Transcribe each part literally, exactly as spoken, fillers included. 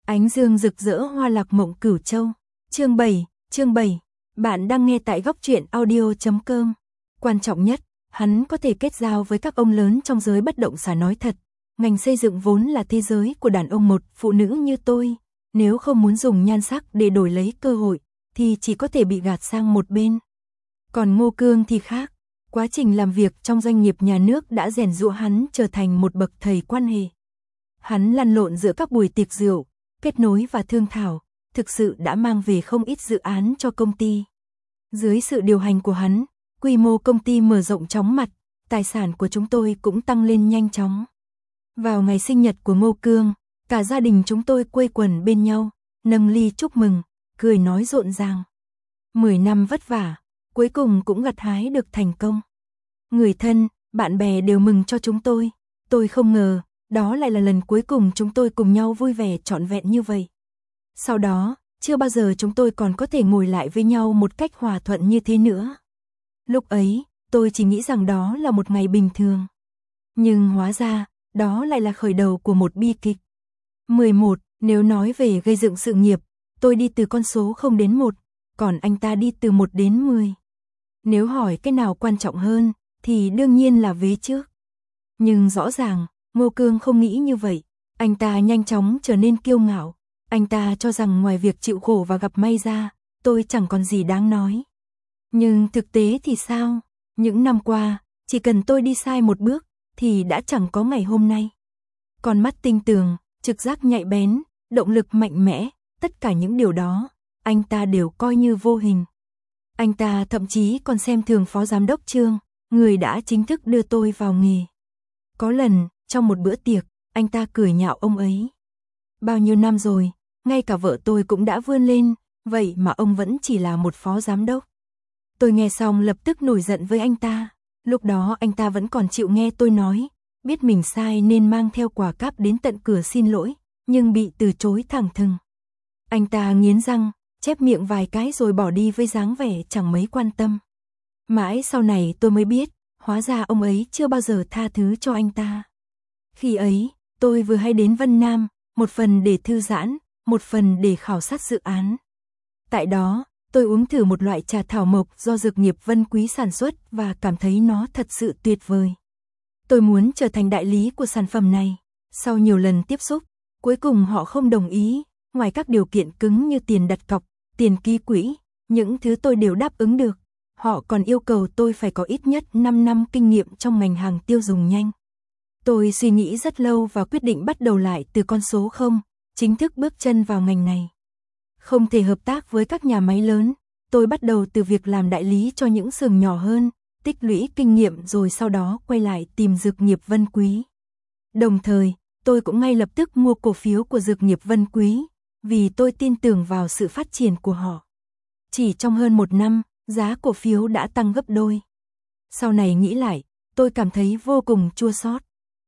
Ánh dương rực rỡ hoa lạc mộng Cửu Châu. Chương bảy, chương bảy. Bạn đang nghe tại góc truyện audio chấm com. Quan trọng nhất, hắn có thể kết giao với các ông lớn trong giới bất động sản. Nói thật, ngành xây dựng vốn là thế giới của đàn ông một phụ nữ như tôi, nếu không muốn dùng nhan sắc để đổi lấy cơ hội, thì chỉ có thể bị gạt sang một bên. Còn Ngô Cương thì khác, quá trình làm việc trong doanh nghiệp nhà nước đã rèn giũa hắn trở thành một bậc thầy quan hệ. Hắn lăn lộn giữa các buổi tiệc rượu, kết nối và thương thảo, thực sự đã mang về không ít dự án cho công ty. Dưới sự điều hành của hắn, quy mô công ty mở rộng chóng mặt, tài sản của chúng tôi cũng tăng lên nhanh chóng. Vào ngày sinh nhật của Ngô Cương, cả gia đình chúng tôi quây quần bên nhau, nâng ly chúc mừng, cười nói rộn ràng. Mười năm vất vả, cuối cùng cũng gặt hái được thành công. Người thân, bạn bè đều mừng cho chúng tôi. Tôi không ngờ, đó lại là lần cuối cùng chúng tôi cùng nhau vui vẻ trọn vẹn như vậy. Sau đó, chưa bao giờ chúng tôi còn có thể ngồi lại với nhau một cách hòa thuận như thế nữa. Lúc ấy, tôi chỉ nghĩ rằng đó là một ngày bình thường. Nhưng hóa ra, đó lại là khởi đầu của một bi kịch. mười một, nếu nói về gây dựng sự nghiệp, tôi đi từ con số không đến một, còn anh ta đi từ một đến mười. Nếu hỏi cái nào quan trọng hơn, thì đương nhiên là vế trước. Nhưng rõ ràng, Ngô Cương không nghĩ như vậy. Anh ta nhanh chóng trở nên kiêu ngạo. Anh ta cho rằng ngoài việc chịu khổ và gặp may ra, tôi chẳng còn gì đáng nói. Nhưng thực tế thì sao? Những năm qua, chỉ cần tôi đi sai một bước, thì đã chẳng có ngày hôm nay. Con mắt tinh tường, trực giác nhạy bén, động lực mạnh mẽ, tất cả những điều đó, anh ta đều coi như vô hình. Anh ta thậm chí còn xem thường phó giám đốc Trương, người đã chính thức đưa tôi vào nghề. Có lần, trong một bữa tiệc, anh ta cười nhạo ông ấy. Bao nhiêu năm rồi, ngay cả vợ tôi cũng đã vươn lên, vậy mà ông vẫn chỉ là một phó giám đốc. Tôi nghe xong lập tức nổi giận với anh ta. Lúc đó anh ta vẫn còn chịu nghe tôi nói, biết mình sai nên mang theo quả cáp đến tận cửa xin lỗi, nhưng bị từ chối thẳng thừng. Anh ta nghiến răng, chép miệng vài cái rồi bỏ đi với dáng vẻ chẳng mấy quan tâm. Mãi sau này tôi mới biết, hóa ra ông ấy chưa bao giờ tha thứ cho anh ta. Khi ấy, tôi vừa hay đến Vân Nam, một phần để thư giãn, một phần để khảo sát dự án. Tại đó, tôi uống thử một loại trà thảo mộc do dược nghiệp Vân Quý sản xuất và cảm thấy nó thật sự tuyệt vời. Tôi muốn trở thành đại lý của sản phẩm này. Sau nhiều lần tiếp xúc, cuối cùng họ không đồng ý, ngoài các điều kiện cứng như tiền đặt cọc, tiền ký quỹ, những thứ tôi đều đáp ứng được. Họ còn yêu cầu tôi phải có ít nhất năm năm kinh nghiệm trong ngành hàng tiêu dùng nhanh. Tôi suy nghĩ rất lâu và quyết định bắt đầu lại từ con số không, chính thức bước chân vào ngành này. Không thể hợp tác với các nhà máy lớn, tôi bắt đầu từ việc làm đại lý cho những xưởng nhỏ hơn, tích lũy kinh nghiệm rồi sau đó quay lại tìm dược nghiệp Vân Quý. Đồng thời, tôi cũng ngay lập tức mua cổ phiếu của dược nghiệp Vân Quý, vì tôi tin tưởng vào sự phát triển của họ. Chỉ trong hơn một năm, giá cổ phiếu đã tăng gấp đôi. Sau này nghĩ lại, tôi cảm thấy vô cùng chua xót.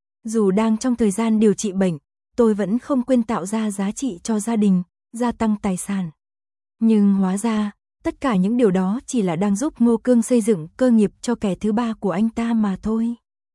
Dù đang trong thời gian điều trị bệnh, tôi vẫn không quên tạo ra giá trị cho gia đình, gia tăng tài sản. Nhưng hóa ra, tất cả những điều đó chỉ là đang giúp Ngô Cương xây dựng cơ nghiệp cho kẻ thứ ba của anh ta mà thôi.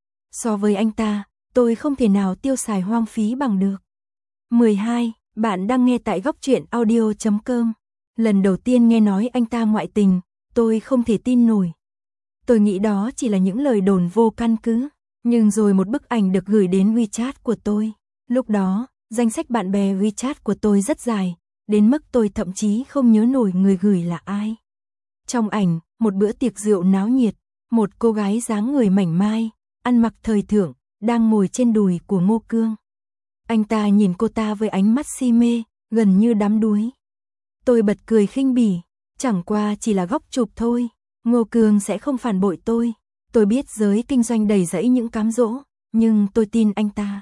So với anh ta, tôi không thể nào tiêu xài hoang phí bằng được. mười hai. Bạn đang nghe tại góc truyện audio chấm com. Lần đầu tiên nghe nói anh ta ngoại tình, tôi không thể tin nổi. Tôi nghĩ đó chỉ là những lời đồn vô căn cứ. Nhưng rồi một bức ảnh được gửi đến WeChat của tôi. Lúc đó, danh sách bạn bè WeChat của tôi rất dài, đến mức tôi thậm chí không nhớ nổi người gửi là ai. Trong ảnh, một bữa tiệc rượu náo nhiệt, một cô gái dáng người mảnh mai, ăn mặc thời thượng, đang ngồi trên đùi của Ngô Cương. Anh ta nhìn cô ta với ánh mắt si mê, gần như đắm đuối. Tôi bật cười khinh bỉ, chẳng qua chỉ là góc chụp thôi, Ngô Cương sẽ không phản bội tôi. Tôi biết giới kinh doanh đầy rẫy những cám dỗ, nhưng tôi tin anh ta.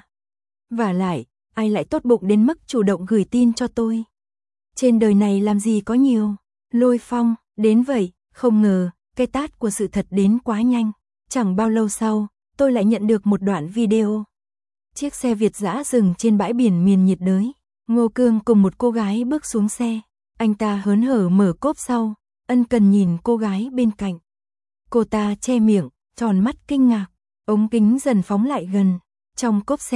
Vả lại, ai lại tốt bụng đến mức chủ động gửi tin cho tôi. Trên đời này làm gì có nhiều lôi phong, đến vậy, không ngờ, cái tát của sự thật đến quá nhanh. Chẳng bao lâu sau, tôi lại nhận được một đoạn video. Chiếc xe Việt dã dừng trên bãi biển miền nhiệt đới. Ngô Cương cùng một cô gái bước xuống xe. Anh ta hớn hở mở cốp sau, ân cần nhìn cô gái bên cạnh. Cô ta che miệng, tròn mắt kinh ngạc, ống kính dần phóng lại gần. Trong cốp xe,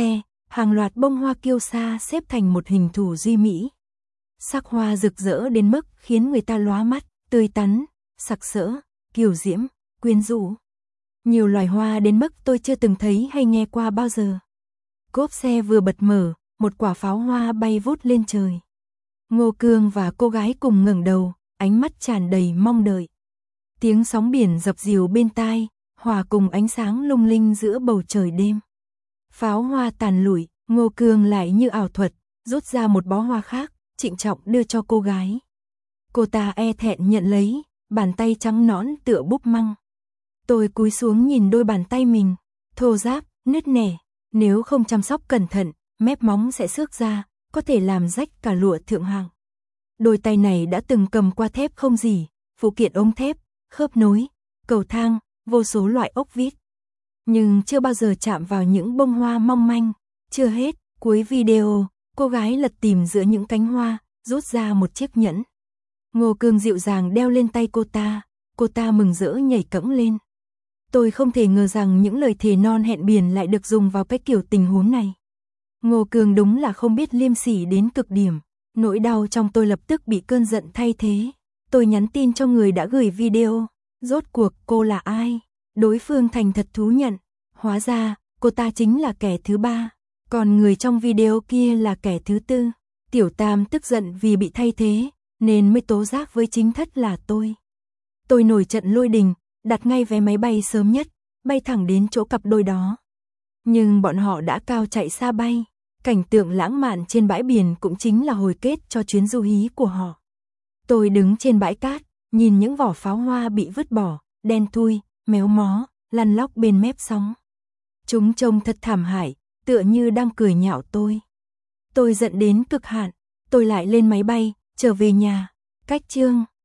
hàng loạt bông hoa kiêu sa xếp thành một hình thù duy mỹ. Sắc hoa rực rỡ đến mức khiến người ta lóa mắt, tươi tắn, sặc sỡ, kiều diễm, quyến rũ. Nhiều loài hoa đến mức tôi chưa từng thấy hay nghe qua bao giờ. Cốp xe vừa bật mở, một quả pháo hoa bay vút lên trời. Ngô Cương và cô gái cùng ngẩng đầu, ánh mắt tràn đầy mong đợi. Tiếng sóng biển dập dìu bên tai, hòa cùng ánh sáng lung linh giữa bầu trời đêm. Pháo hoa tàn lụi, Ngô Cương lại như ảo thuật, rút ra một bó hoa khác, trịnh trọng đưa cho cô gái. Cô ta e thẹn nhận lấy, bàn tay trắng nõn tựa búp măng. Tôi cúi xuống nhìn đôi bàn tay mình, thô ráp, nứt nẻ, nếu không chăm sóc cẩn thận, mép móng sẽ xước ra, có thể làm rách cả lụa thượng hạng. Đôi tay này đã từng cầm qua thép không gì, phụ kiện ống thép, khớp nối, cầu thang, vô số loại ốc vít. Nhưng chưa bao giờ chạm vào những bông hoa mong manh. Chưa hết, cuối video, cô gái lật tìm giữa những cánh hoa, rút ra một chiếc nhẫn. Ngô Cương dịu dàng đeo lên tay cô ta, cô ta mừng rỡ nhảy cẫng lên. Tôi không thể ngờ rằng những lời thề non hẹn biển lại được dùng vào cái kiểu tình huống này. Ngô Cương đúng là không biết liêm sỉ đến cực điểm. Nỗi đau trong tôi lập tức bị cơn giận thay thế. Tôi nhắn tin cho người đã gửi video. Rốt cuộc cô là ai? Đối phương thành thật thú nhận. Hóa ra, cô ta chính là kẻ thứ ba. Còn người trong video kia là kẻ thứ tư. Tiểu Tam tức giận vì bị thay thế, nên mới tố giác với chính thất là tôi. Tôi nổi trận lôi đình, đặt ngay vé máy bay sớm nhất, bay thẳng đến chỗ cặp đôi đó. Nhưng bọn họ đã cao chạy xa bay. Cảnh tượng lãng mạn trên bãi biển cũng chính là hồi kết cho chuyến du hí của họ. Tôi đứng trên bãi cát, nhìn những vỏ pháo hoa bị vứt bỏ, đen thui, méo mó, lăn lóc bên mép sóng. Chúng trông thật thảm hại, tựa như đang cười nhạo tôi. Tôi giận đến cực hạn, tôi lại lên máy bay, trở về nhà. Cách chương